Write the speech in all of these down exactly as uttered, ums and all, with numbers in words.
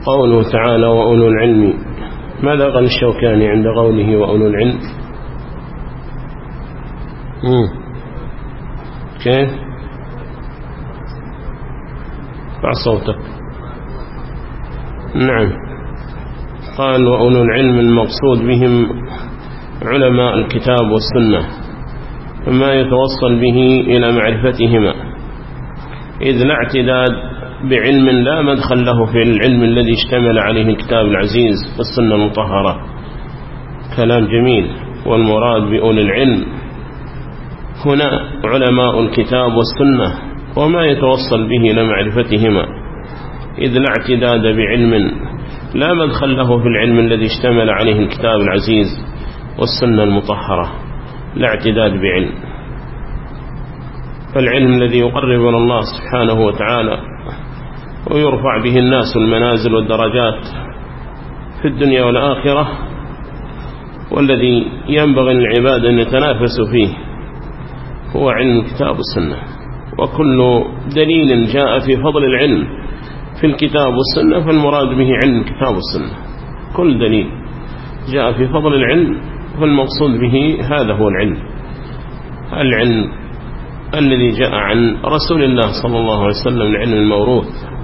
قوله تعالى وأولو العلم، ماذا قال الشوكاني عند قوله وأولو العلم؟ مم. كيف؟ ارفع صوتك. نعم، قال وأولو العلم المقصود بهم علماء الكتاب والسنة، فما يتوصل به إلى معرفتهما، إذ لا اعتداد بعلم لا مدخل له في العلم الذي اشتمل عليه الكتاب العزيز والسنة المطهرة. كلام جميل. والمراد بأولي العلم هنا علماء الكتاب والسنة، وما يتوصل به إلى معرفتهما، إذ لا اعتداد بعلم لا مدخل له في العلم الذي اشتمل عليه الكتاب العزيز والسنة المطهرة. لا اعتداد بعلم، فالعلم الذي يقرب إلى الله سبحانه وتعالى ويرفع به الناس المنازل والدرجات في الدنيا والآخرة، والذي ينبغي للعباد أن يتنافسوا فيه، هو علم الكتاب والسنة. وكل دليل جاء في فضل العلم في الكتاب والسنة فالمراد به علم الكتاب والسنة. كل دليل جاء في فضل العلم فالمقصود به هذا هو العلم، العلم الذي جاء عن رسول الله صلى الله عليه وسلم، العلم الموروث.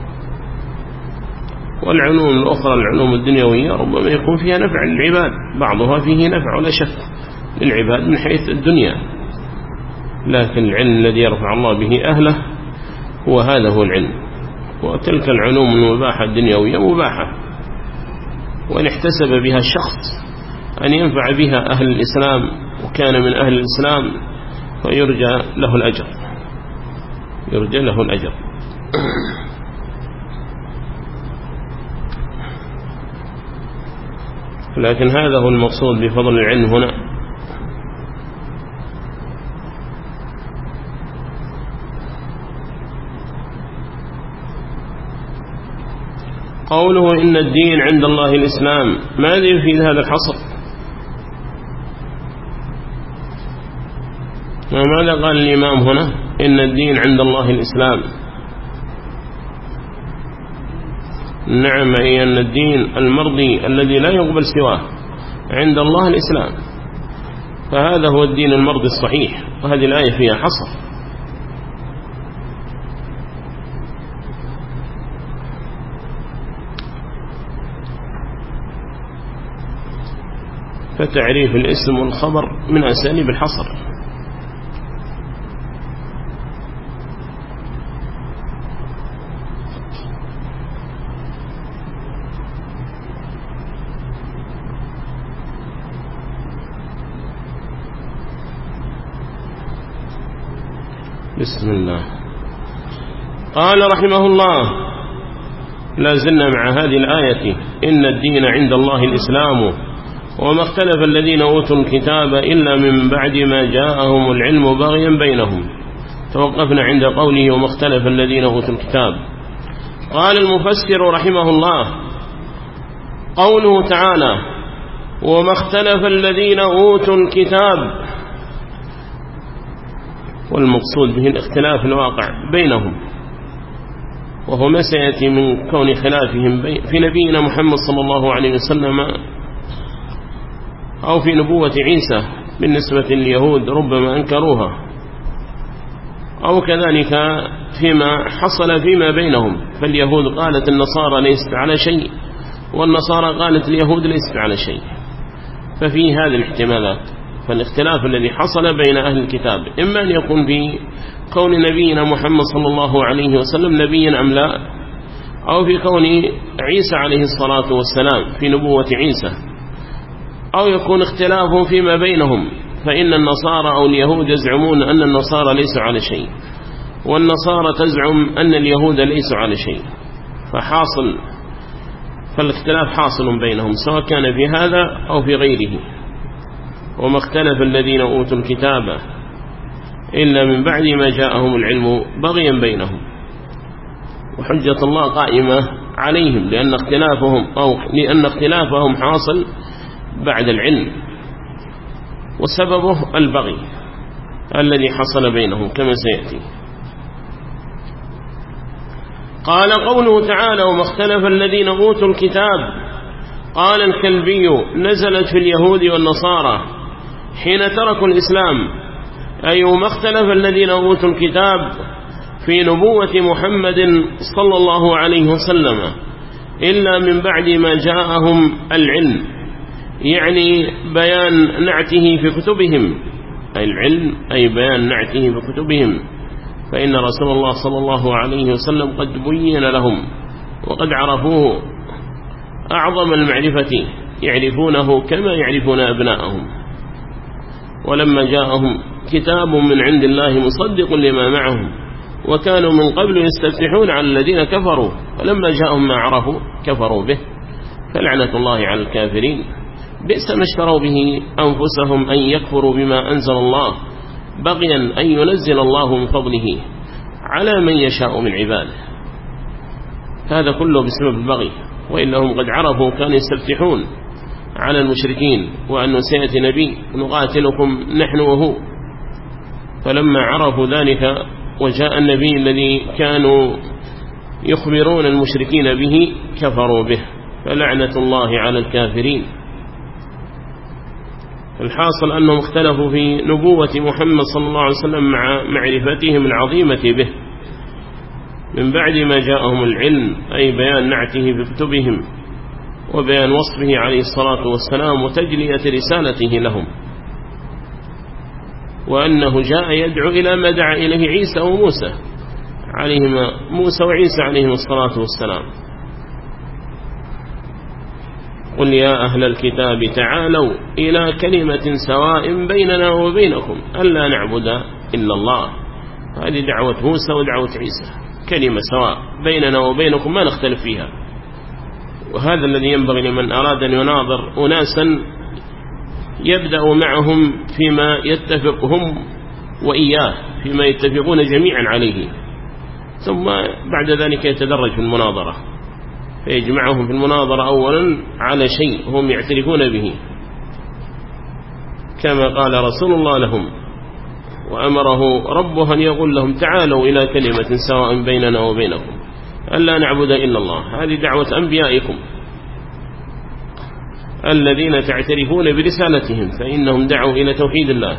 والعلوم الأخرى العلوم الدنيوية ربما يكون فيها نفع للعباد، بعضها فيه نفع ولا شك للعباد من حيث الدنيا، لكن العلم الذي يرفع الله به أهله هو هذا هو العلم. وتلك العلوم المباحة الدنيوية مباحة، وإن احتسب بها الشخص أن ينفع بها أهل الإسلام وكان من أهل الإسلام فيرجى له الأجر، يرجى له الأجر. لكن هذا هو المقصود بفضل العلم هنا. قوله إن الدين عند الله الإسلام، ماذا يفيد هذا الحصر؟ وماذا قال الإمام هنا؟ إن الدين عند الله الإسلام. نعم، أي أن الدين المرضي الذي لا يقبل سواه عند الله الإسلام، فهذا هو الدين المرضي الصحيح، وهذه الآية فيها حصر. فتعريف الاسم والخبر من أساليب الحصر. بسم الله. قال رحمه الله: لا زلنا مع هذه الآية: إن الدين عند الله الإسلام وما اختلف الذين أوتوا الكتاب إلا من بعد ما جاءهم العلم بغيا بينهم. توقفنا عند قوله وما اختلف الذين أوتوا الكتاب. قال المفسر رحمه الله: قوله تعالى وما اختلف الذين أوتوا الكتاب، والمقصود به الاختلاف الواقع بينهم، وهو ما سيأتي من كون خلافهم في نبينا محمد صلى الله عليه وسلم أو في نبوة عيسى بالنسبة لليهود ربما أنكروها، أو كذلك فيما حصل فيما بينهم، فاليهود قالت النصارى ليست على شيء، والنصارى قالت اليهود ليست على شيء. ففي هذه الاحتمالات، فالاختلاف الذي حصل بين أهل الكتاب إما أن يكون في كون نبينا محمد صلى الله عليه وسلم نبيا أم لا، أو في كون عيسى عليه الصلاة والسلام في نبوة عيسى، أو يكون اختلافهم فيما بينهم، فإن النصارى أو اليهود يزعمون أن النصارى ليسوا على شيء، والنصارى تزعم أن اليهود ليسوا على شيء، فحاصل فالاختلاف حاصل بينهم سواء كان في هذا أو في غيره. وما اختلف الذين أوتوا الكتاب إلا من بعد ما جاءهم العلم بغيا بينهم، وحجة الله قائمة عليهم لأن اختلافهم أو لأن اختلافهم حاصل بعد العلم، وسببه البغي الذي حصل بينهم كما سيأتي. قال قوله تعالى وما اختلف الذين أوتوا الكتاب. قال الكلبي نزلت في اليهود والنصارى حين تركوا الإسلام، أي وما اختلف الذين أوتوا الكتاب في نبوة محمد صلى الله عليه وسلم إلا من بعد ما جاءهم العلم، يعني بيان نعته في كتبهم، أي العلم أي بيان نعته في كتبهم، فإن رسول الله صلى الله عليه وسلم قد بين لهم وقد عرفوه أعظم المعرفة، يعرفونه كما يعرفون أبناءهم. ولما جاءهم كتاب من عند الله مصدق لما معهم وكانوا من قبل يستفتحون على الذين كفروا، فلما جاءهم ما عرفوا كفروا به، فلعنة الله على الكافرين. بئس ما اشتروا به أنفسهم أن يكفروا بما أنزل الله بغيا أن ينزل الله من فضله على من يشاء من عباده. هذا كله بسبب البغي، وإنهم قد عرفوا كانوا يستفتحون على المشركين وأنه سيأتي نبي نقاتلكم نحن وهو، فلما عرفوا ذلك وجاء النبي الذي كانوا يخبرون المشركين به كفروا به، فلعنة الله على الكافرين. الحاصل أنهم اختلفوا في نبوة محمد صلى الله عليه وسلم مع معرفتهم العظيمة به من بعد ما جاءهم العلم، أي بيان نعته في كتبهم وبيان وصفه عليه الصلاة والسلام وتجلية رسالته لهم، وأنه جاء يدعو إلى ما دعا إليه عيسى وموسى عليهما موسى وعيسى عليهم الصلاة والسلام. قل يا أهل الكتاب تعالوا إلى كلمة سواء بيننا وبينكم ألا نعبد إلا الله. هذه دعوة موسى ودعوة عيسى، كلمة سواء بيننا وبينكم ما نختلف فيها. وهذا الذي ينبغي لمن أراد أن يناظر أناسا يبدأ معهم فيما يتفق هم وإياه، فيما يتفقون جميعا عليه، ثم بعد ذلك يتدرج في المناظرة، فيجمعهم في المناظرة أولا على شيء هم يعترفون به، كما قال رسول الله لهم وأمره ربه أن يقول لهم تعالوا إلى كلمة سواء بيننا وبينكم ألا نعبد إلا الله. هذه دعوة أنبيائكم الذين تعترفون برسالتهم، فإنهم دعوا إلى توحيد الله.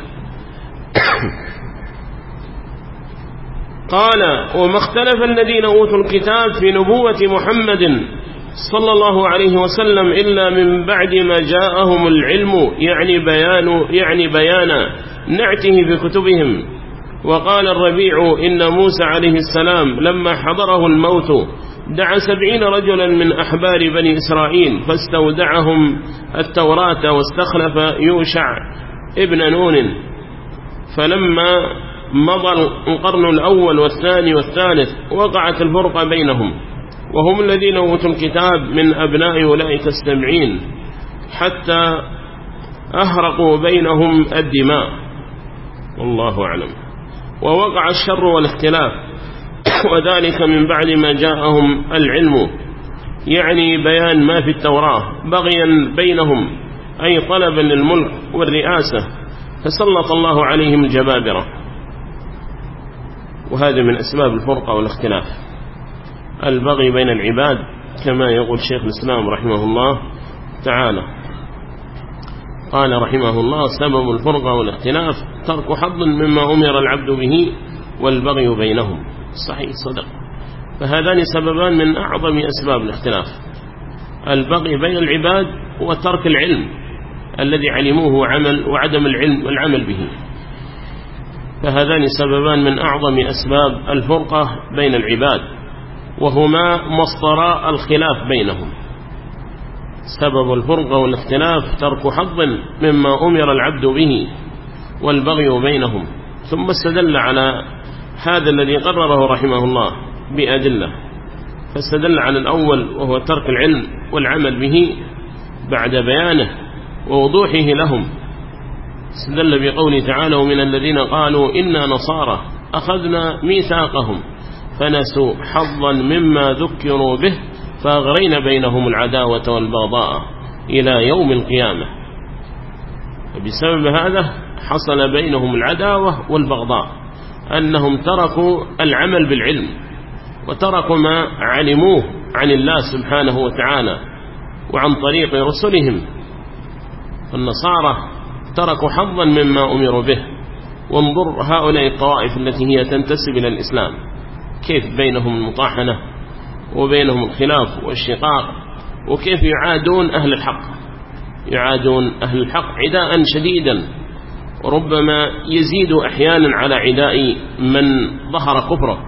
قال وما اختلف الذين أوتوا الكتاب في نبوة محمد صلى الله عليه وسلم إلا من بعد ما جاءهم العلم، يعني بيان يعني بيان نعته في كتبهم. وقال الربيع إن موسى عليه السلام لما حضره الموت دعا سبعين رجلا من أحبار بني إسرائيل فاستودعهم التوراة واستخلف يوشع ابن نون، فلما مضى القرن الأول والثاني والثالث وقعت الفرقة بينهم، وهم الذين أوتوا الكتاب من أبناء أولئك السبعين حتى أهرقوا بينهم الدماء، والله أعلم. ووقع الشر والاختلاف وذلك من بعد ما جاءهم العلم، يعني بيان ما في التوراة بغيا بينهم، أي طلبا للملك والرئاسة، فسلط الله عليهم الجبابرة. وهذا من أسباب الفرقة والاختلاف، البغي بين العباد، كما يقول شيخ الإسلام رحمه الله تعالى. قال رحمه الله سبب الفرقة والاختلاف ترك حظ مما أمر العبد به والبغي بينهم. صحيح صدق. فهذان سببان من أعظم أسباب الاختلاف، البغي بين العباد وترك العلم الذي علموه عمل وعدم العلم والعمل به، فهذان سببان من أعظم أسباب الفرقة بين العباد، وهما مصدر الخلاف بينهم. سبب الفرقة والاختلاف ترك حظ مما أمر العبد به والبغي بينهم. ثم استدل على هذا الذي قرره رحمه الله بأدلة، فاستدل على الأول وهو ترك العلم والعمل به بعد بيانه ووضوحه لهم. استدل بقوله تعالى ومن الذين قالوا إنا نصارى أخذنا ميثاقهم فنسوا حظا مما ذكروا به فأغرينا بينهم العداوة والبغضاء إلى يوم القيامة. وبسبب هذا حصل بينهم العداوة والبغضاء، أنهم تركوا العمل بالعلم وتركوا ما علموه عن الله سبحانه وتعالى وعن طريق رسلهم. النصارى تركوا حظا مما أمروا به. وانظر هؤلاء الطوائف التي هي تنتسب إلى الإسلام كيف بينهم المطاحنة وبينهم الخلاف والشقاق، وكيف يعادون أهل الحق، يعادون أهل الحق عداء شديدا، وربما يزيد أحيانا على عداء من ظهر كفره.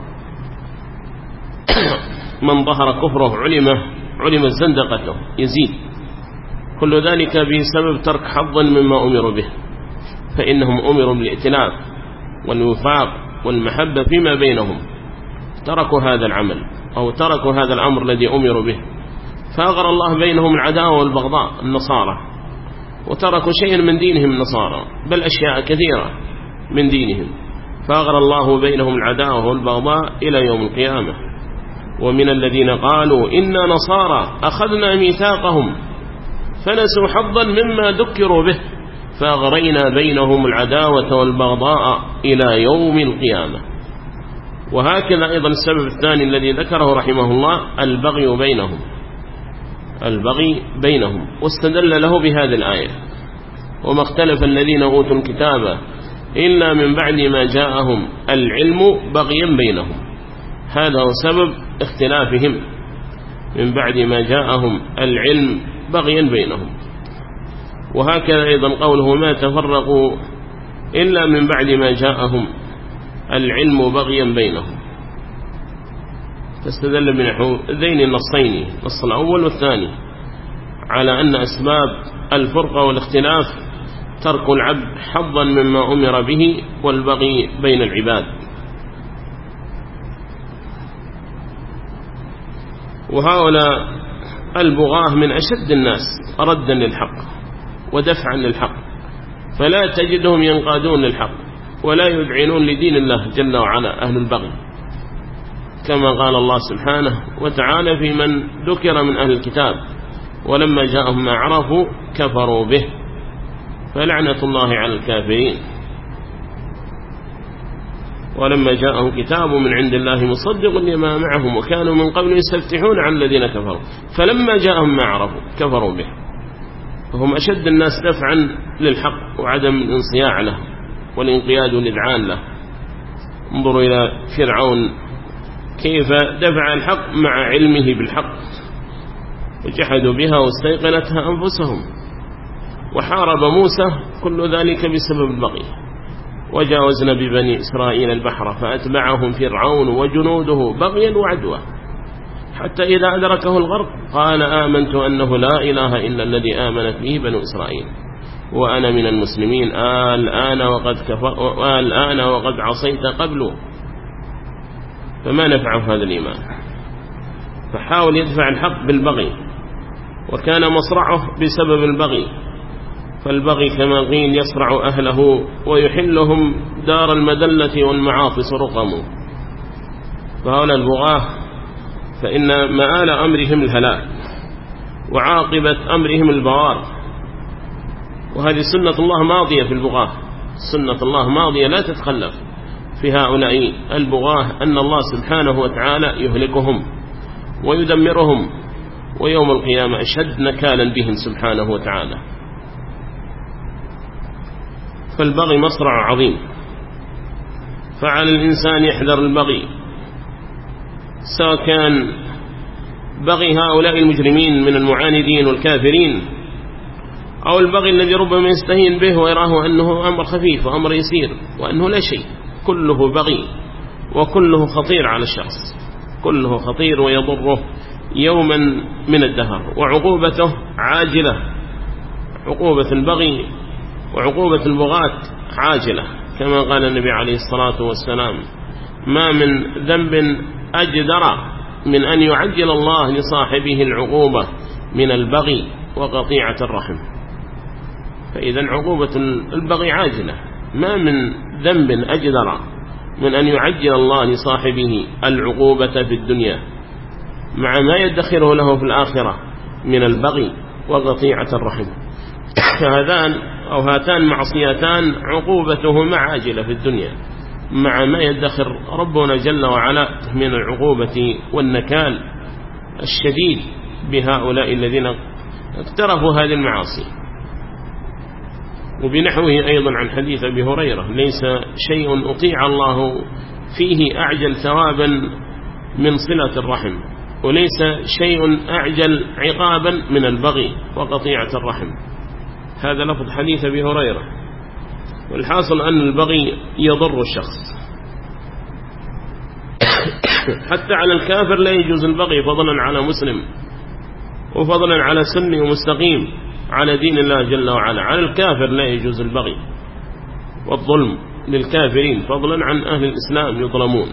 من ظهر كفره علم علم زندقته يزيد. كل ذلك بسبب ترك حظا مما أمروا به، فإنهم أمروا بالائتلاف والوفاق والمحبة فيما بينهم، تركوا هذا العمل أو تركوا هذا الأمر الذي أمروا به، فأغرى الله بينهم العداوة والبغضاء النصارى، وتركوا شيئا من دينهم النصارى، بل أشياء كثيرة من دينهم، فأغرى الله بينهم العداوة والبغضاء إلى يوم القيامة. ومن الذين قالوا إنا نصارى أخذنا ميثاقهم فنسوا حظا مما ذكروا به فأغرينا بينهم العداوة والبغضاء إلى يوم القيامة. وهكذا أيضا السبب الثاني الذي ذكره رحمه الله البغي بينهم، البغي بينهم، واستدل له بهذه الآية: وما اختلف الذين أوتوا الكتاب إلا من بعد ما جاءهم العلم بغيا بينهم. هذا هو سبب اختلافهم، من بعد ما جاءهم العلم بغيا بينهم. وهكذا أيضا قوله ما تفرقوا إلا من بعد ما جاءهم العلم بغيا بينهم، تستدل بنحو ذين النصين، النص الأول والثاني، على أن أسباب الفرقة والاختلاف ترك العبد حظا مما أمر به والبغي بين العباد. وهؤلاء البغاة من أشد الناس ردا للحق ودفعا للحق، فلا تجدهم ينقادون للحق ولا يذعنون لدين الله جل وعلا أهل البغي، كما قال الله سبحانه وتعالى في من ذكر من أهل الكتاب ولما جاءهم ما عرفوا كفروا به فلعنة الله على الكافرين. ولما جاءهم كتاب من عند الله مصدق لما معهم وكانوا من قبل يستفتحون على الذين كفروا فلما جاءهم ما عرفوا كفروا به. فهم أشد الناس دفعا للحق وعدم الانصياع له والانقياد والإذعان له. انظروا إلى فرعون كيف دفع الحق مع علمه بالحق، وجحدوا بها واستيقنتها أنفسهم، وحارب موسى كل ذلك بسبب البغي. وجاوزنا ببني إسرائيل البحر فأتبعهم فرعون وجنوده بغيا وعدوى حتى إذا أدركه الغرق قال آمنت أنه لا إله إلا الذي آمنت به بنو إسرائيل وأنا من المسلمين الآن وقد, كفر الآن وقد عصيت قبله. فما نفعه هذا الإيمان، فحاول يدفع الحق بالبغي، وكان مصرعه بسبب البغي. فالبغي كما قيل يصرع أهله ويحلهم دار المدلة والمعاصي رقموا. فهؤلاء البغاة فإن مآل أمرهم الهلاك وعاقبة أمرهم البوار، وهذه سنة الله ماضية في البغاة، سنة الله ماضية لا تتخلف في هؤلاء البغاة، أن الله سبحانه وتعالى يهلكهم ويدمرهم، ويوم القيامة أشد نكالا بهم سبحانه وتعالى. فالبغي مصرع عظيم، فعلى الإنسان يحذر البغي، سواء كان بغي هؤلاء المجرمين من المعاندين والكافرين أو البغي الذي ربما يستهين به ويراه أنه أمر خفيف وأمر يسير وأنه لا شيء. كله بغي وكله خطير على الشخص، كله خطير ويضره يوما من الدهر، وعقوبته عاجلة. عقوبة البغي وعقوبة البغاة عاجلة، كما قال النبي عليه الصلاة والسلام ما من ذنب أجدر من أن يعجل الله لصاحبه العقوبة من البغي وقطيعة الرحم. فإذا عقوبة البغي عاجلة، ما من ذنب أجدر من أن يعجل الله لصاحبه العقوبة في الدنيا مع ما يدخره له في الآخرة من البغي وقطيعة الرحم. فهذان أو هاتان معصيتان عقوبتهما عاجلة في الدنيا مع ما يدخر ربنا جل وعلا من العقوبة والنكال الشديد بهؤلاء الذين اقترفوا هذه المعاصي. وبنحوه أيضا عن حديث أبي هريرة: ليس شيء أطيع الله فيه أعجل ثوابا من صلة الرحم، وليس شيء أعجل عقابا من البغي وقطيعة الرحم. هذا لفظ حديث أبي هريرة. والحاصل أن البغي يضر الشخص حتى على الكافر لا يجوز البغي، فضلا على مسلم وفضلا على سني ومستقيم على دين الله جل وعلا. على الكافر لا يجوز البغي والظلم للكافرين، فضلا عن أهل الإسلام يظلمون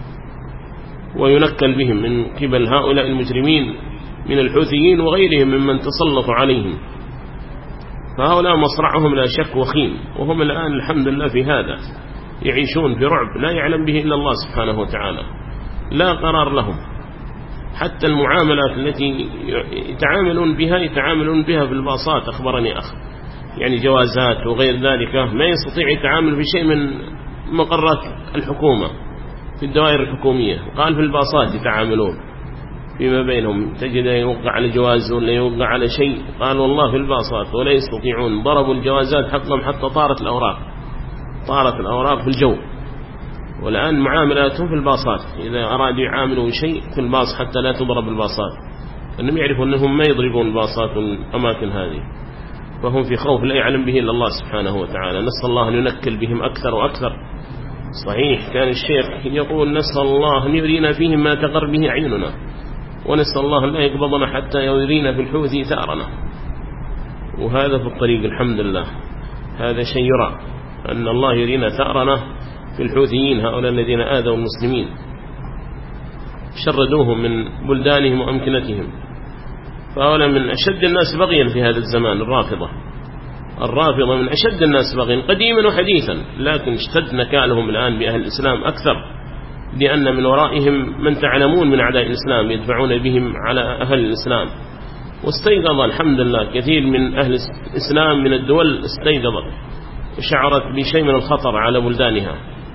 وينكل بهم من قبل هؤلاء المجرمين من الحوثيين وغيرهم ممن تسلطوا عليهم. فهؤلاء مصرعهم لا شك وخيم، وهم الآن الحمد لله في هذا يعيشون في رعب لا يعلم به إلا الله سبحانه وتعالى، لا قرار لهم. حتى المعاملات التي يتعاملون بها يتعاملون بها بالباصات. أخبرني أخ يعني جوازات وغير ذلك ما يستطيع يتعامل في شيء من مقرات الحكومة في الدوائر الحكومية، قال في الباصات يتعاملون فيما بينهم، تجد يوقع على جواز ولا يوقع على شيء، قال والله في الباصات ولا يستطيعون، ضربوا الجوازات حقهم حتى طارت الأوراق طارت الأوراق في الجو. والآن معاملاتهم في الباصات، إذا أرادوا يعاملوا شيء في الباص حتى لا تضرب الباصات، أنهم يعرفوا أنهم ما يضربون الباصات والأماكن هذه، فهم في خوف لا يعلم به إلا الله سبحانه وتعالى. نسأل الله أن ينكل بهم أكثر وأكثر. صحيح كان الشيخ يقول: نسأل الله أن يرينا فيهم ما تقر به عيننا، ونسأل الله أن لا يقبضنا حتى يرينا في الحوثي ثارنا. وهذا في الطريق الحمد لله، هذا شيء يرى أن الله يرينا ثارنا في الحوثيين، هؤلاء الذين آذوا المسلمين شردوهم من بلدانهم وأمكنتهم. فهؤلاء من أشد الناس بغيا في هذا الزمان. الرافضة الرافضة من أشد الناس بغيا قديما وحديثا، لكن اشتد نكالهم الآن بأهل الإسلام أكثر، لأن من ورائهم من تعلمون من أعداء الإسلام يدفعون بهم على أهل الإسلام. واستيقظ الحمد لله كثير من أهل الإسلام من الدول، استيقظت وشعرت بشيء من الخطر على بلدانها،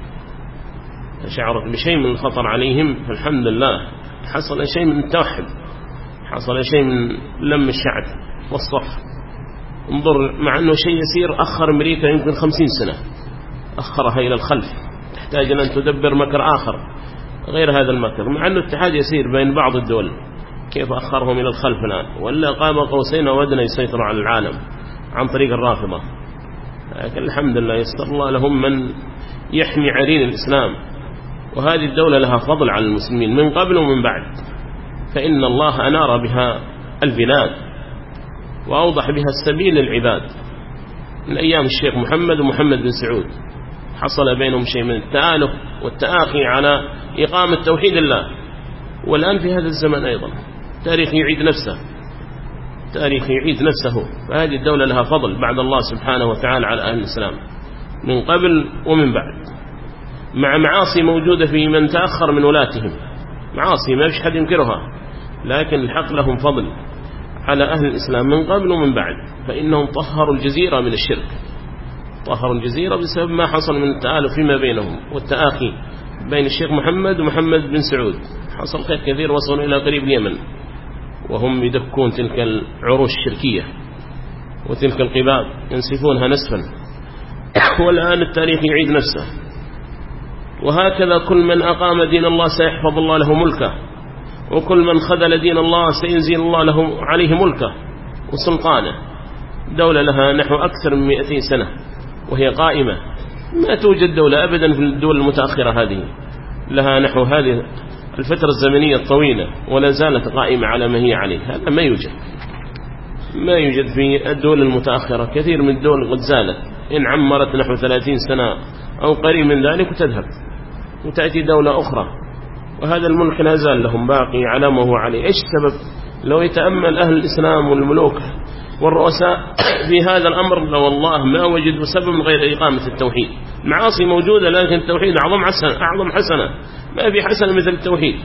شعرت بشيء من الخطر عليهم. فالحمد لله حصل شيء من التوحد، حصل شيء من لم الشعب والصف. انظر، مع أنه شيء يسير أخر أمريكا يمكن خمسين سنة، أخرها إلى الخلف، تحتاج أن تدبر مكر آخر غير هذا المكر، مع أنه اتحاد يسير بين بعض الدول، كيف أخرهم إلى الخلف الآن؟ ولا قام قوسين ودنا يسيطر على العالم عن طريق الرافضة. لكن الحمد لله يسر الله لهم من يحمي عرين الإسلام، وهذه الدولة لها فضل على المسلمين من قبل ومن بعد، فإن الله أنار بها البلاد وأوضح بها السبيل للعباد. من أيام الشيخ محمد ومحمد بن سعود حصل بينهم شيء من التآلف والتآخي على إقامة توحيد الله. والآن في هذا الزمن أيضا تاريخ يعيد نفسه، تاريخ يعيد نفسه. فهذه الدولة لها فضل بعد الله سبحانه وتعالى على أهل الإسلام من قبل ومن بعد، مع معاصي موجودة في من تأخر من ولاتهم، معاصي ما فيش حد ينكرها، لكن الحق لهم فضل على أهل الإسلام من قبل ومن بعد، فإنهم طهروا الجزيرة من الشرك، طهروا الجزيرة بسبب ما حصل من التآلف فيما بينهم والتآخي بين الشيخ محمد ومحمد بن سعود. حصل خير كثير، وصلوا إلى قريب اليمن وهم يدكون تلك العروش الشركية وتلك القباب ينسفونها نسفا. والآن التاريخ يعيد نفسه. وهكذا كل من أقام دين الله سيحفظ الله له ملكه، وكل من خذل دين الله سينزل الله له عليه ملكه وسلطانه. دولة لها نحو أكثر من مئتين سنة وهي قائمة، ما توجد دولة أبدا في الدول المتأخرة هذه لها نحو هذه الفترة الزمنية الطويلة ولا زالت قائمة على ما هي عليه. هذا ما يوجد، ما يوجد في الدول المتأخرة. كثير من الدول قد زالت، إن عمرت نحو ثلاثين سنة أو قريب من ذلك وتذهب وتأتي دولة أخرى، وهذا الملك لا زال لهم باقي على ما هو عليه. إيش السبب؟ لو يتأمل أهل الإسلام والملوك والرؤساء في هذا الأمر لو والله ما وجدوا سبب غير إقامة التوحيد. معاصي موجودة لكن التوحيد أعظم حسنة، أعظم حسنة، ما في حسنة مثل التوحيد،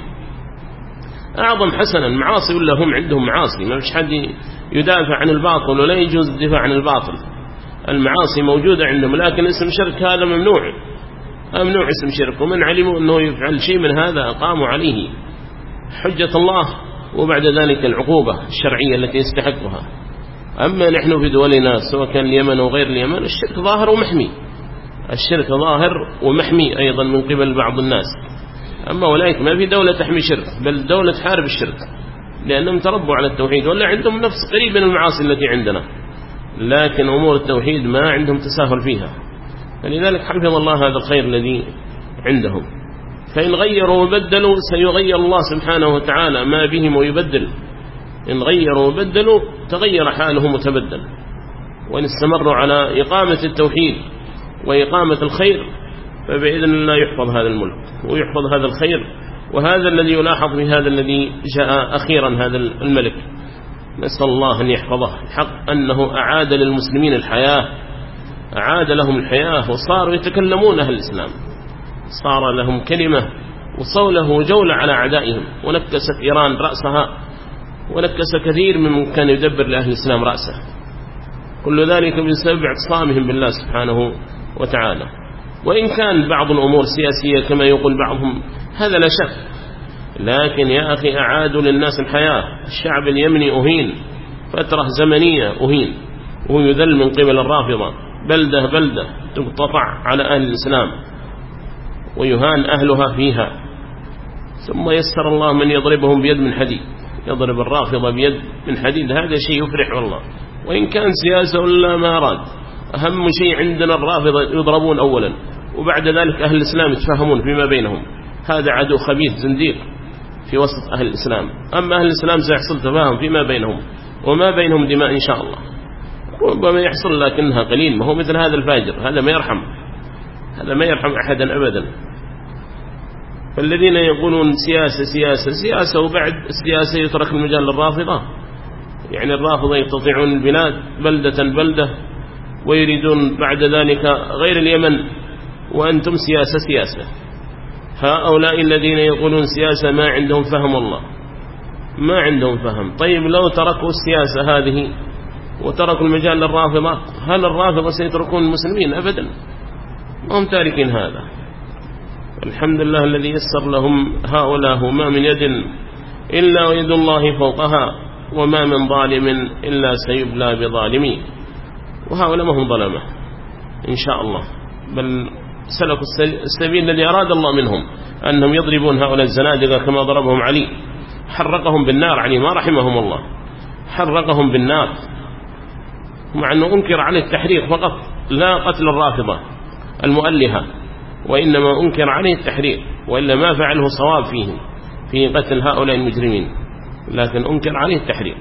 أعظم حسنة. المعاصي ولا هم عندهم معاصي، ما فيش حد يدافع عن الباطل ولا يجوز الدفاع عن الباطل. المعاصي موجودة عندهم، لكن اسم شرك هذا ممنوع. ممنوع اسم شرك، ومن علموا أنه يفعل شيء من هذا أقاموا عليه حجة الله وبعد ذلك العقوبة الشرعية التي يستحقها. أما نحن في دولنا سواء كان اليمن وغير اليمن الشرك ظاهر ومحمي، الشرك ظاهر ومحمي أيضا من قبل بعض الناس. أما أولئك ما في دولة تحمي شرك، بل دولة تحارب الشرك، لأنهم تربوا على التوحيد ولا عندهم نفس قريب من المعاصي التي عندنا، لكن أمور التوحيد ما عندهم تساهل فيها. فلذلك حفظ الله هذا الخير الذي عندهم. فإن غيروا وبدلوا سيغير الله سبحانه وتعالى ما بهم ويبدل. إن غيروا وبدلوا تغير حالهم وتبدل. وإن استمروا على إقامة التوحيد وإقامة الخير فبإذن الله يحفظ هذا الملك ويحفظ هذا الخير. وهذا الذي يلاحظ في هذا الذي جاء أخيرا هذا الملك، نسأل الله أن يحفظه. حق أنه أعاد للمسلمين الحياة، أعاد لهم الحياة وصاروا يتكلمون أهل الإسلام، صار لهم كلمة وصوله وجولة على أعدائهم، ونكست إيران رأسها ونكس كثير من كان يدبر لأهل الإسلام رأسه. كل ذلك بسبب اعتصامهم بالله سبحانه وتعالى. وإن كان بعض الأمور سياسية كما يقول بعضهم هذا لا شك، لكن يا أخي أعادوا للناس الحياة. الشعب اليمني أهين فترة زمنية، أهين وهو يذل من قبل الرافضة، بلدة بلدة تقطع على أهل الإسلام ويهان أهلها فيها. ثم يسر الله من يضربهم بيد من حديد، يضرب الرافضة بيد من حديد. هذا شيء يفرح والله. وإن كان سياسة ولا ما أراد، أهم شيء عندنا الرافضة يضربون أولا، وبعد ذلك أهل الإسلام يتفاهمون فيما بينهم. هذا عدو خبيث زنديق في وسط أهل الإسلام. أما أهل الإسلام سيحصل تفاهم فيما بينهم وما بينهم دماء إن شاء الله، ربما يحصل لكنها قليل. ما هو مثل هذا الفاجر، هذا ما يرحم، هذا ما يرحم أحدا أبدا. فالذين يقولون سياسة سياسة سياسة وبعد السياسة يترك المجال للرافضة، يعني الرافضة يستطيعون البلاد بلدة بلدة ويريدون بعد ذلك غير اليمن، وأنتم سياسة سياسة. هؤلاء الذين يقولون سياسة ما عندهم فهم، الله ما عندهم فهم. طيب لو تركوا السياسة هذه وتركوا المجال للرافضة، هل الرافضة سيتركون المسلمين؟ أبدا، ما هم تاركين هذا. الحمد لله الذي يسر لهم هؤلاء. وما من يد إلا ويد الله فوقها، وما من ظالم إلا سيبلى بظالمين. وهؤلاء ما هم ظلمة إن شاء الله، بل سلكوا السبيل الذي أراد الله منهم، أنهم يضربون هؤلاء الزنادقة كما ضربهم علي، حرقهم بالنار. علي ما رحمهم الله، حرقهم بالنار، مع أنه أنكر عليه التحريق فقط، لا قتل الرافضة المؤلهة، وإنما أنكر عليه التحريق، وإلا ما فعله صواب فيهم في قتل هؤلاء المجرمين، لكن أنكر عليه التحريق.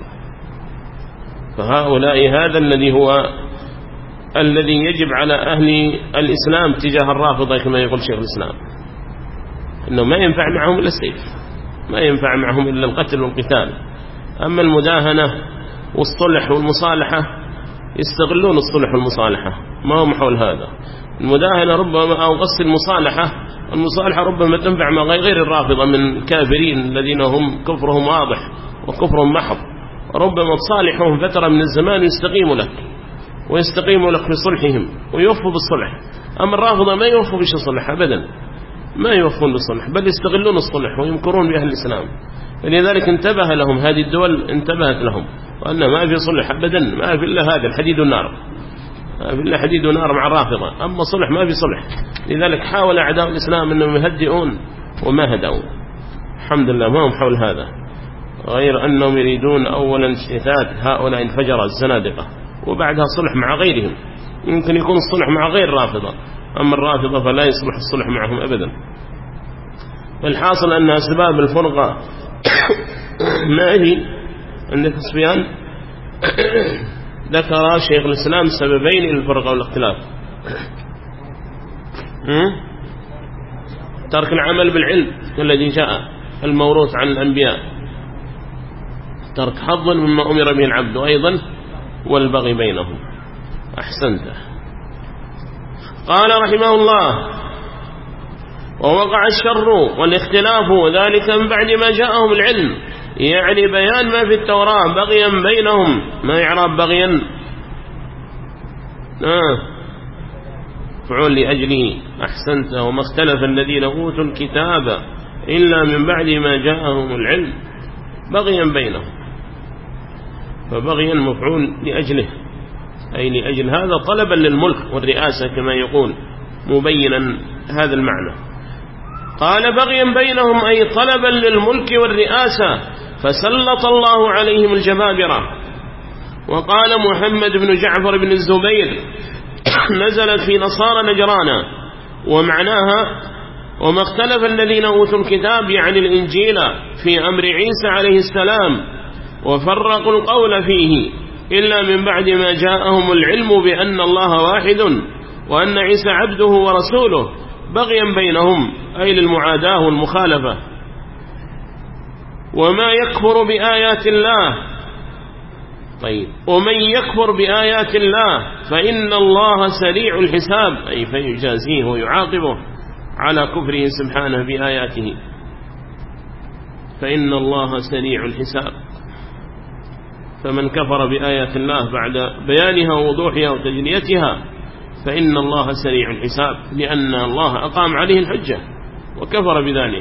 فهؤلاء هذا الذي هو الذي يجب على أهل الإسلام تجاه الرافضة كما يقول شيخ الإسلام، إنه ما ينفع معهم إلا السيف، ما ينفع معهم إلا القتل والقتال. أما المداهنة والصلح والمصالحة يستغلون الصلح والمصالحة، ما هم حول هذا. المداهنة ربما أو قص المصالحة، المصالحة ربما تنفع مع غير الرافضة من كافرين الذين هم كفرهم واضح وكفرهم محض، ربما تصالحهم فترة من الزمان يستقيموا لك ويستقيموا لك في صلحهم ويوفوا بالصلح. أما الرافضة ما يوفوا بش الصلح أبدا، ما يوفون بالصلح، بل يستغلون الصلح ويمكرون بأهل الإسلام. فلذلك انتبه لهم هذه الدول، انتبهت لهم وأن ما في صلح أبدا، ما في إلا هذا الحديد والنار، ما في إلا حديد ونار مع الرافضة. أما صلح ما في صلح. لذلك حاول أعداء الإسلام أنهم يهدئون وما هدأوا، الحمد لله ما هم حول هذا، غير أنهم يريدون أولا شتات هؤلاء الفجر الزنادقة، وبعدها صلح مع غيرهم. يمكن يكون الصلح مع غير الرافضة، أما الرافضة فلا يصلح الصلح معهم أبدا. فالحاصل أن أسباب الفرقة ما هي عندك سفيان ذكر شيخ الإسلام سببين للفرقة والاختلاف: ترك العمل بالعلم الذي جاء الموروث عن الأنبياء، ترك حظ مما أمر به العبد، وأيضا والبغي بينهم. أحسنت. قال رحمه الله: ووقع الشر والاختلاف ذلك من بعد ما جاءهم العلم، يعني بيان ما في التوراة بغيا بينهم. ما يعرف بغيا؟ آه. مفعول لأجله أحسنت. وما اختلف الذين أوتوا الكتاب إلا من بعد ما جاءهم العلم بغيا بينهم، فبغيا مفعول لأجله أي لأجل هذا طلبا للملك والرئاسة كما يقول مبينا هذا المعنى. قال بغيا بينهم أي طلبا للملك والرئاسة فسلط الله عليهم الجبابرة. وقال محمد بن جعفر بن الزبير نزلت في نصارى نجران ومعناها وما اختلف الذين أوتوا الكتاب يعني الإنجيل في أمر عيسى عليه السلام وفرقوا القول فيه إلا من بعد ما جاءهم العلم بأن الله واحد وأن عيسى عبده ورسوله بغيا بينهم أي للمعاداة والمخالفة. وما يكفر بآيات الله طيب ومن يكفر بآيات الله فإن الله سريع الحساب أي فيجازيه ويعاقبه على كفره سبحانه بآياته، فإن الله سريع الحساب. فمن كفر بآيات الله بعد بيانها ووضوحها وتجليتها فإن الله سريع الحساب لأن الله أقام عليه الحجة وكفر بذلك.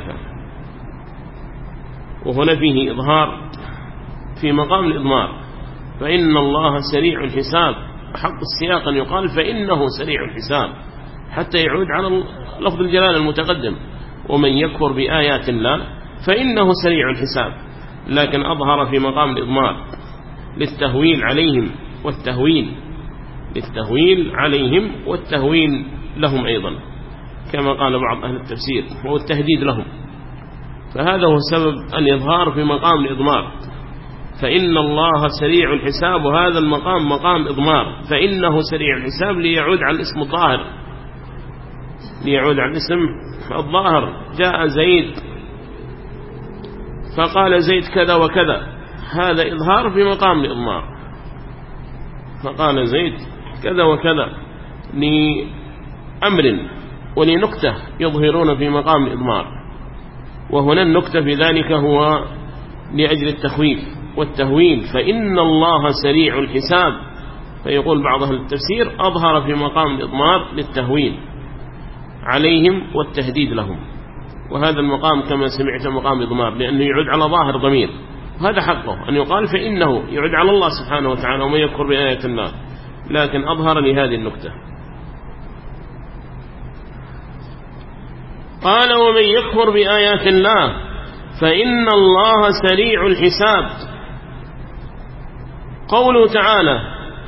وهنا فيه إظهار في مقام الإضمار، فإن الله سريع الحساب حق السياق أن يقال فإنه سريع الحساب حتى يعود على لفظ الجلال المتقدم ومن يكفر بآيات الله فإنه سريع الحساب، لكن أظهر في مقام الإضمار للتهويل عليهم والتهويل للتهويل عليهم والتهويل لهم أيضا كما قال بعض أهل التفسير هو التهديد لهم. فهذا هو سبب الإظهار في مقام الإضمار، فإن الله سريع الحساب، وهذا المقام مقام إضمار فإنه سريع الحساب ليعود على الاسم الظاهر ليعود على الاسم الظاهر. جاء زيد فقال زيد كذا وكذا، هذا إظهار في مقام الإضمار، فقال زيد كذا وكذا لأمر ولنكتة يظهرون في مقام الإضمار، وهنا النكتة في ذلك هو لأجل التخويف والتهويل، فإن الله سريع الحساب. فيقول بعض أهل التفسير أظهر في مقام الإضمار للتهويل عليهم والتهديد لهم، وهذا المقام كما سمعت مقام إضمار لأنه يعود على ظاهر ضمير، وهذا حقه أن يقال فإنه يعود على الله سبحانه وتعالى ومن يكفر بآيات الله، لكن أظهر لهذه النكتة. قال ومن يكفر بآيات الله فإن الله سريع الحساب. قوله تعالى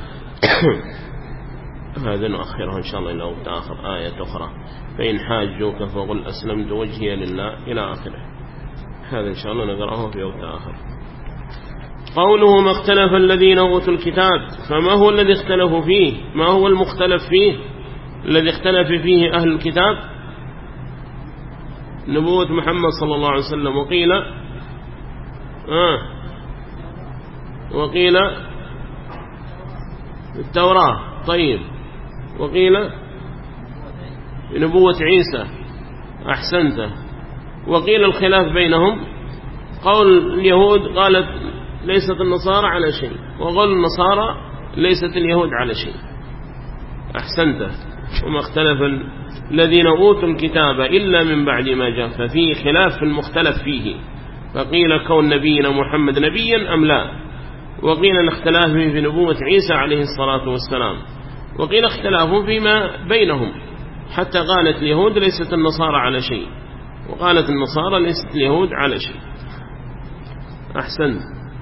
هذا نؤخرها إن شاء الله إلى وقت آخر، آية أخرى فإن حاجوك فقل أسلمت وجهي لله إلى آخره، هذا إن شاء الله نقرأه في وقت آخر. قوله ما اختلف الذين أوتوا الكتاب، فما هو الذي اختلفوا فيه؟ ما هو المختلف فيه الذي اختلف فيه أهل الكتاب؟ نبوة محمد صلى الله عليه وسلم، وقيل آه وقيل التوراة، طيب وقيل نبوة عيسى، أحسنت. وقيل الخلاف بينهم، قول اليهود قالت ليست النصارى على شيء، وقول النصارى ليست اليهود على شيء، أحسنت. وما اختلف الذين أوتوا الكتاب إلا من بعد ما جاء، ففيه خلاف في المختلف فيه، فقيل كون نبينا محمد نبيا أم لا، وقيل الاختلاف في نبوة عيسى عليه الصلاة والسلام، وقيل اختلاف فيما بينهم، حتى قالت اليهود ليست النصارى على شيء، وقالت النصارى ليست اليهود على شيء، أحسن.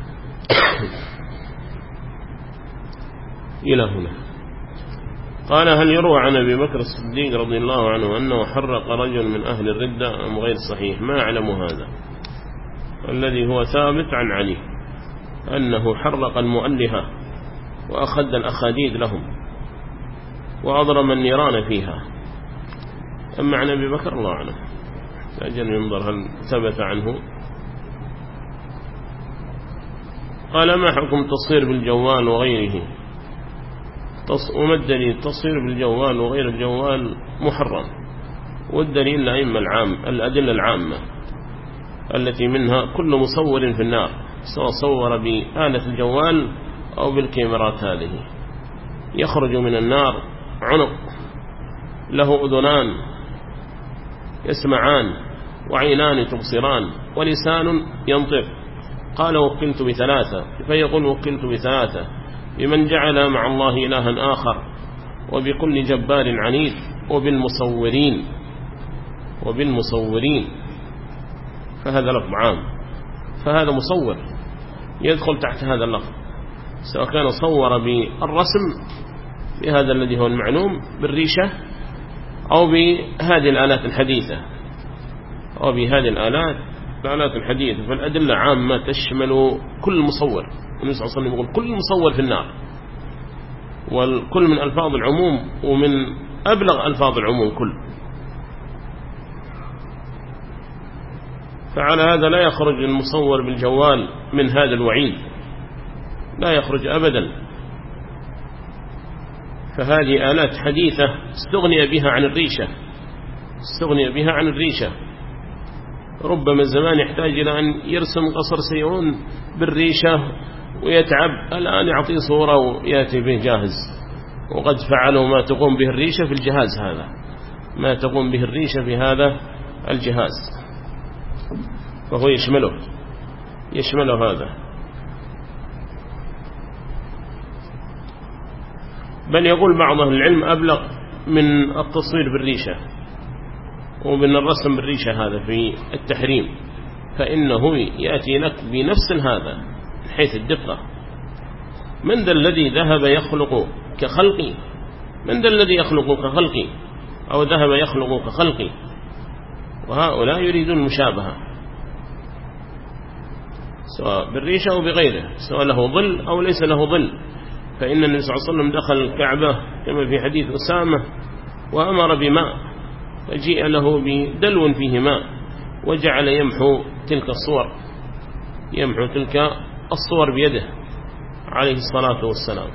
إلى هنا قال هل يروى عن أبي بكر الصديق رضي الله عنه أنه حرق رجل من أهل الردة أم غير صحيح؟ ما أعلم هذا. الذي هو ثابت عن علي أنه حرق المؤلهة وأخذ الأخاديد لهم وأضرم النيران فيها. أما عن أبي بكر الله أعلم، أجل ينظر هل ثبت عنه. قال ما حكم التصوير بالجوال وغيره؟ ومدني التصوير بالجوال وغير الجوال محرم، والدليل الأئمة العام الأدلة العامة التي منها كل مصور في النار، سواء صور بآلة الجوال أو بالكاميرات هذه يخرج من النار عنق له أذنان يسمعان وعينان تبصران ولسان ينطق. قال وكلت بثلاثة، فيقول وكلت بثلاثة: بمن جعل مع الله إلها آخر، وبكل جبار عنيد، وبالمصورين وبالمصورين فهذا لفظ عام، فهذا مصور يدخل تحت هذا اللفظ، سواء كان صور بالرسم بهذا الذي هو المعلوم بالريشة، أو بهذه الآلات الحديثة، أو بهذه الآلات الآلات الحديثة. فالأدلة عامة تشمل كل مصور. النبي صلى الله عليه وسلم يقول كل مصور في النار، والكل من ألفاظ العموم، ومن أبلغ ألفاظ العموم كل. فعلى هذا لا يخرج المصور بالجوال من هذا الوعيد، لا يخرج أبدا. فهذه آلات حديثة استغني بها عن الريشة، استغني بها عن الريشة. ربما الزمان يحتاج إلى أن يرسم قصر سيئون بالريشة ويتعب، الآن يعطي صورة ويأتي به جاهز. وقد فعلوا ما تقوم به الريشة في الجهاز هذا، ما تقوم به الريشة في هذا الجهاز، فهو يشمله يشمله هذا. بل يقول بعض أهل العلم أبلغ من التصوير بالريشة ومن الرسم بالريشة هذا في التحريم، فإنه يأتي لك بنفس هذا من حيث الدقة. من ذا الذي ذهب يخلق كخلقي؟ من ذا الذي يخلق كخلقي أو ذهب يخلق كخلقي؟ وهؤلاء يريدون المشابهة، سواء بالريشة أو بغيره، سواء له ظل أو ليس له ظل. فإن النبي صلى الله عليه وسلم دخل الكعبة كما في حديث أسامة وأمر بماء، فجيء له بدلو فيه ماء وجعل يمحو تلك الصور، يمحو تلك الصور بيده عليه الصلاة والسلام.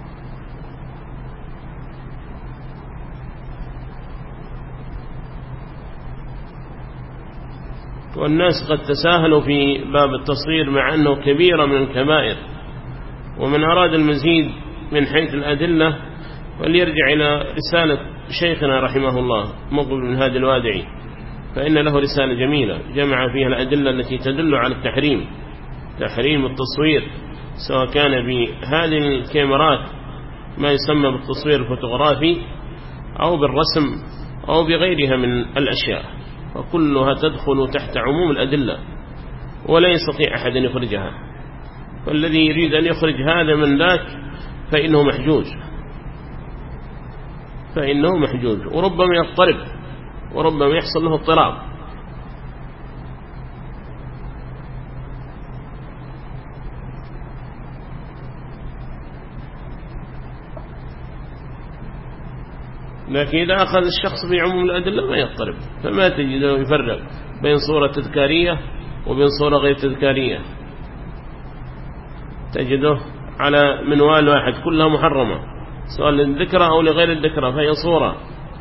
والناس قد تساهلوا في باب التصوير مع أنه كبيرة من الكبائر. ومن أراد المزيد من حيث الأدلة وليرجع إلى رسالة شيخنا رحمه الله مقبل بن هادي الوادعي، فإن له رسالة جميلة جمع فيها الأدلة التي تدل على التحريم، تحريم التصوير، سواء كان بهذه الكاميرات ما يسمى بالتصوير الفوتوغرافي أو بالرسم أو بغيرها من الأشياء، وكلها تدخل تحت عموم الأدلة ولا يستطيع أحد أن يخرجها. فالذي يريد أن يخرج هذا من ذاك فإنه محجوج، فإنه محجوج وربما يضطرب وربما يحصل له اضطراب. لكن إذا أخذ الشخص بعموم الأدلة ما يضطرب، فما تجده يفرق بين صورة تذكارية وبين صورة غير تذكارية، تجده على منوال واحد كلها محرمة، سواء للذكرى أو لغير الذكرى، فهي صورة.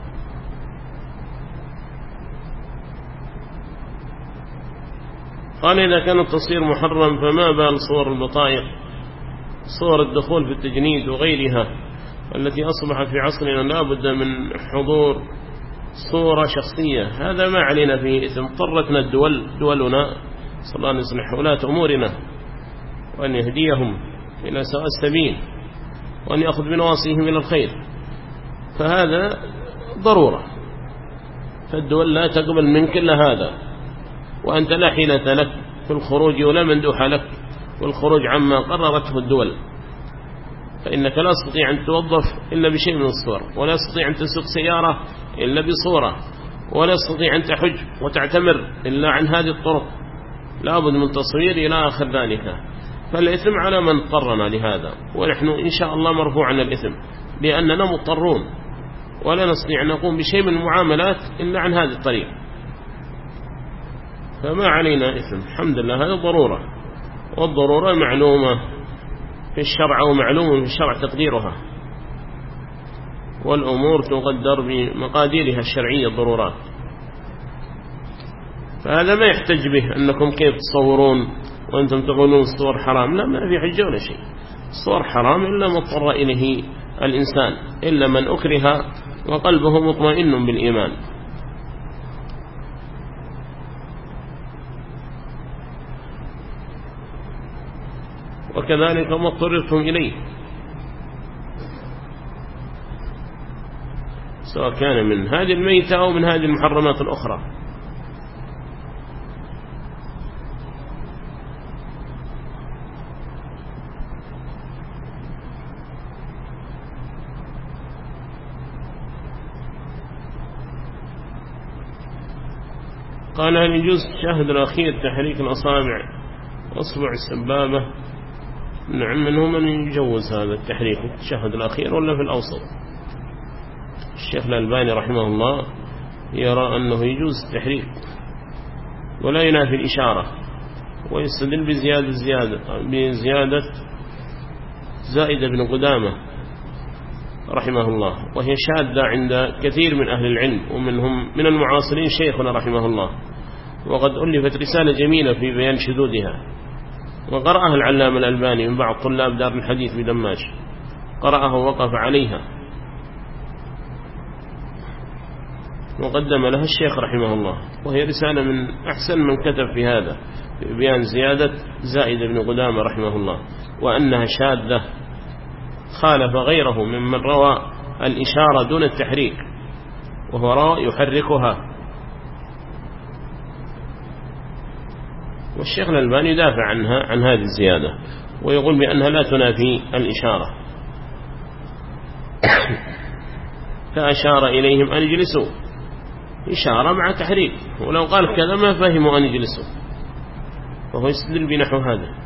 قال إذا كان التصوير محرم فما بال صور البطائق، صور الدخول في التجنيد وغيرها التي أصبحت في عصرنا لا بد من حضور صورة شخصية. هذا ما علينا فيه إثم، اضطرتنا الدول دولنا، صلى الله عليه وسلم، ولاة أمورنا، وأن يهديهم إلى سواء السبيل وأن يأخذ بنواصيهم إلى الخير، فهذا ضرورة. فالدول لا تقبل منك إلا هذا، وأنت لا حيلة لك في الخروج ولا مندوح لك والخروج عما قررته الدول، فإنك لا تستطيع أن توظف إلا بشيء من الصور، ولا تستطيع أن تسوق سيارة إلا بصورة، ولا تستطيع أن تحج وتعتمر إلا عن هذه الطرق، لا بد من تصوير إلى آخر ذلك. فالإثم على من اضطرنا لهذا، ونحن إن شاء الله مرفوع عن الإثم لأننا مضطرون ولا نستطيع أن نقوم بشيء من المعاملات إلا عن هذه الطريق، فما علينا إثم الحمد لله. هذا ضرورة، والضرورة معلومة في الشرع ومعلوم في الشرع تقديرها، والأمور تقدر بمقاديرها الشرعية الضرورات. فهذا ما يحتج به أنكم كيف تصورون وأنتم تقولون الصور حرام، لا، ما في حجة ولا شيء. الصور حرام إلا ما اضطر إليه الإنسان إلا من أكره وقلبه مطمئن بالإيمان. وكذلك ما اضطررتم إليه سواء كان من هذه الميتة أو من هذه المحرمات الأخرى. قال هل يجوز الشاهد الأخير تحريك الأصابع أصبع السبابة؟ نعم، منهم من يجوز هذا التحريك في التشهد الأخير ولا في الأوسط. الشيخ الألباني رحمه الله يرى أنه يجوز التحريك ولا ينافي الإشارة، ويستدل بزيادة زيادة بزيادة زائدة بن قدامة رحمه الله، وهي شاذة عند كثير من أهل العلم ومنهم من المعاصرين شيخنا رحمه الله، وقد ألفت رسالة جميلة في بيان شذوذها، وقرأها العلامة الألباني من بعض طلاب دار الحديث بدماج، قرأها ووقف عليها وقدم لها الشيخ رحمه الله، وهي رسالة من أحسن من كتب في هذا في بيان زيادة زائدة بن قدامة رحمه الله، وأنها شاذة خالف غيره ممن روى الإشارة دون التحريك، وهو روى يحركها. والشيخ الألباني يدافع عنها عن هذه الزيادة ويقول بأنها لا تنافي الإشارة فأشار إليهم أن يجلسوا، إشارة مع تحريك، ولو قال كذا ما فهموا أن يجلسوا، وهو يستدل بنحو هذا.